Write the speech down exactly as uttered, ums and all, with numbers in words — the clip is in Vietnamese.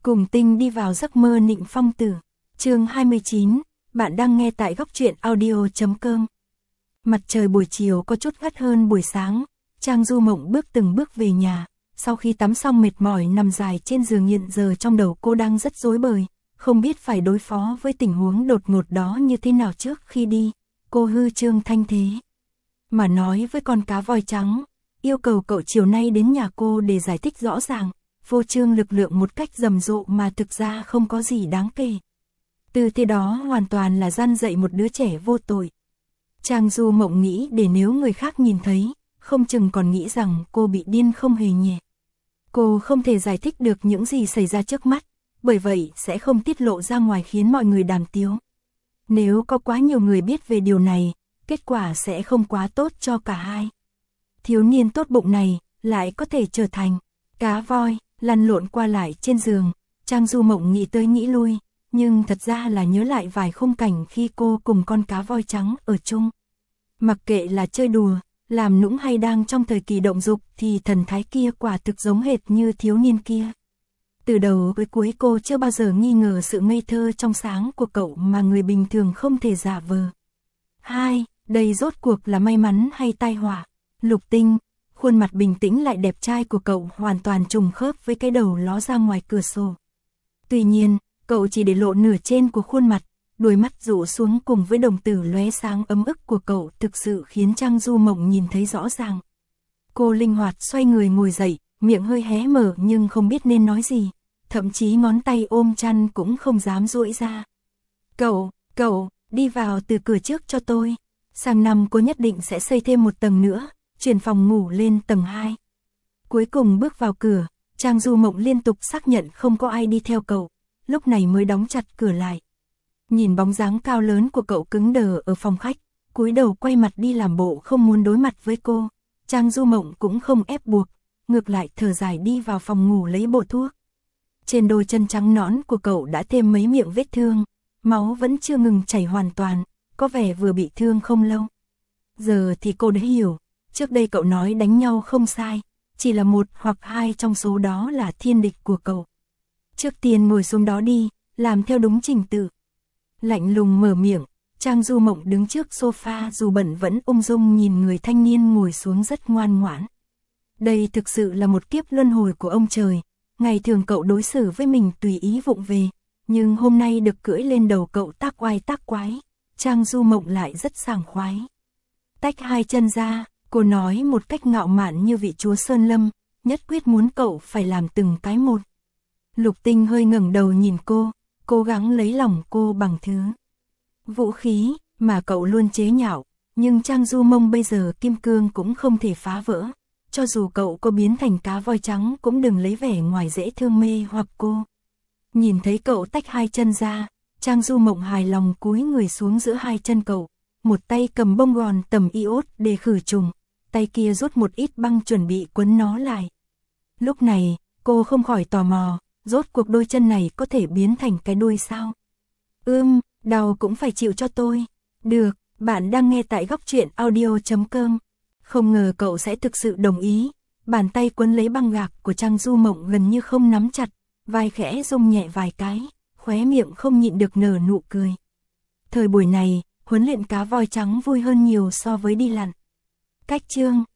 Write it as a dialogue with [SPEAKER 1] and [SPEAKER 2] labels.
[SPEAKER 1] Cùng Tinh đi vào giấc mơ Nịnh Phong Tử. Chương hai mươi chín, bạn đang nghe tại góc truyện audio chấm com. Mặt trời buổi chiều có chút gắt hơn buổi sáng, Trang Du Mộng bước từng bước về nhà, sau khi tắm xong mệt mỏi nằm dài trên giường, hiện giờ trong đầu cô đang rất rối bời, không biết phải đối phó với tình huống đột ngột đó như thế nào. Trước khi đi, cô hư Trương Thanh thế mà nói với con cá voi trắng, yêu cầu cậu chiều nay đến nhà cô để giải thích rõ ràng, phô trương lực lượng một cách rầm rộ mà thực ra không có gì đáng kể. Từ thế đó hoàn toàn là gian dạy một đứa trẻ vô tội. Trang Du Mộng nghĩ để nếu người khác nhìn thấy, không chừng còn nghĩ rằng cô bị điên không hề nhẹ. Cô không thể giải thích được những gì xảy ra trước mắt, bởi vậy sẽ không tiết lộ ra ngoài khiến mọi người đàm tiếu. Nếu có quá nhiều người biết về điều này, kết quả sẽ không quá tốt cho cả hai. Thiếu niên tốt bụng này lại có thể trở thành cá voi, lăn lộn qua lại trên giường. Trang Du Mộng nghĩ tới nghĩ lui, nhưng thật ra là nhớ lại vài khung cảnh khi cô cùng con cá voi trắng ở chung. Mặc kệ là chơi đùa, làm nũng hay đang trong thời kỳ động dục thì thần thái kia quả thực giống hệt như thiếu niên kia. Từ đầu tới cuối cô chưa bao giờ nghi ngờ sự ngây thơ trong sáng của cậu mà người bình thường không thể giả vờ. Hai, đây rốt cuộc là may mắn hay tai họa? Lục Tinh, khuôn mặt bình tĩnh lại đẹp trai của cậu hoàn toàn trùng khớp với cái đầu ló ra ngoài cửa sổ. Tuy nhiên, cậu chỉ để lộ nửa trên của khuôn mặt, đôi mắt rũ xuống cùng với đồng tử lóe sáng ấm ức của cậu thực sự khiến Trang Du Mộng nhìn thấy rõ ràng. Cô linh hoạt xoay người ngồi dậy, miệng hơi hé mở nhưng không biết nên nói gì, thậm chí ngón tay ôm chăn cũng không dám duỗi ra. Cậu, cậu, đi vào từ cửa trước cho tôi. Sang năm cô nhất định sẽ xây thêm một tầng nữa, chuyển phòng ngủ lên tầng hai. Cuối cùng bước vào cửa, Trang Du Mộng liên tục xác nhận không có ai đi theo cậu, lúc này mới đóng chặt cửa lại. Nhìn bóng dáng cao lớn của cậu cứng đờ ở phòng khách, cúi đầu quay mặt đi làm bộ không muốn đối mặt với cô, Trang Du Mộng cũng không ép buộc, ngược lại thở dài đi vào phòng ngủ lấy bộ thuốc. Trên đôi chân trắng nõn của cậu đã thêm mấy miệng vết thương, máu vẫn chưa ngừng chảy hoàn toàn, có vẻ vừa bị thương không lâu. Giờ thì cô đã hiểu, trước đây cậu nói đánh nhau không sai, chỉ là một hoặc hai trong số đó là thiên địch của cậu. Trước tiên ngồi xuống đó đi, làm theo đúng trình tự. Lạnh lùng mở miệng, Trang Du Mộng đứng trước sofa dù bẩn vẫn ung dung nhìn người thanh niên ngồi xuống rất ngoan ngoãn. Đây thực sự là một kiếp luân hồi của ông trời, ngày thường cậu đối xử với mình tùy ý vụng về, nhưng hôm nay được cưỡi lên đầu cậu tác oai tác quái, Trang Du Mộng lại rất sảng khoái. Tách hai chân ra, cô nói một cách ngạo mạn như vị chúa Sơn Lâm, nhất quyết muốn cậu phải làm từng cái một. Lục Tinh hơi ngẩng đầu nhìn cô, cố gắng lấy lòng cô bằng thứ vũ khí mà cậu luôn chế nhạo, nhưng Trang Du Mộng bây giờ kim cương cũng không thể phá vỡ, cho dù cậu có biến thành cá voi trắng cũng đừng lấy vẻ ngoài dễ thương mê hoặc cô. Nhìn thấy cậu tách hai chân ra, Trang Du Mộng hài lòng cúi người xuống giữa hai chân cậu, một tay cầm bông gòn tầm iốt để khử trùng, tay kia rút một ít băng chuẩn bị quấn nó lại. Lúc này, cô không khỏi tò mò, rốt cuộc đôi chân này có thể biến thành cái đuôi sao? Ưm, đau cũng phải chịu cho tôi. Được, bạn đang nghe tại góc truyện audio chấm com. Không ngờ cậu sẽ thực sự đồng ý. Bàn tay quấn lấy băng gạc của Trang Du Mộng gần như không nắm chặt, vai khẽ rung nhẹ vài cái, khóe miệng không nhịn được nở nụ cười. Thời buổi này, huấn luyện cá voi trắng vui hơn nhiều so với đi lặn. Cách chương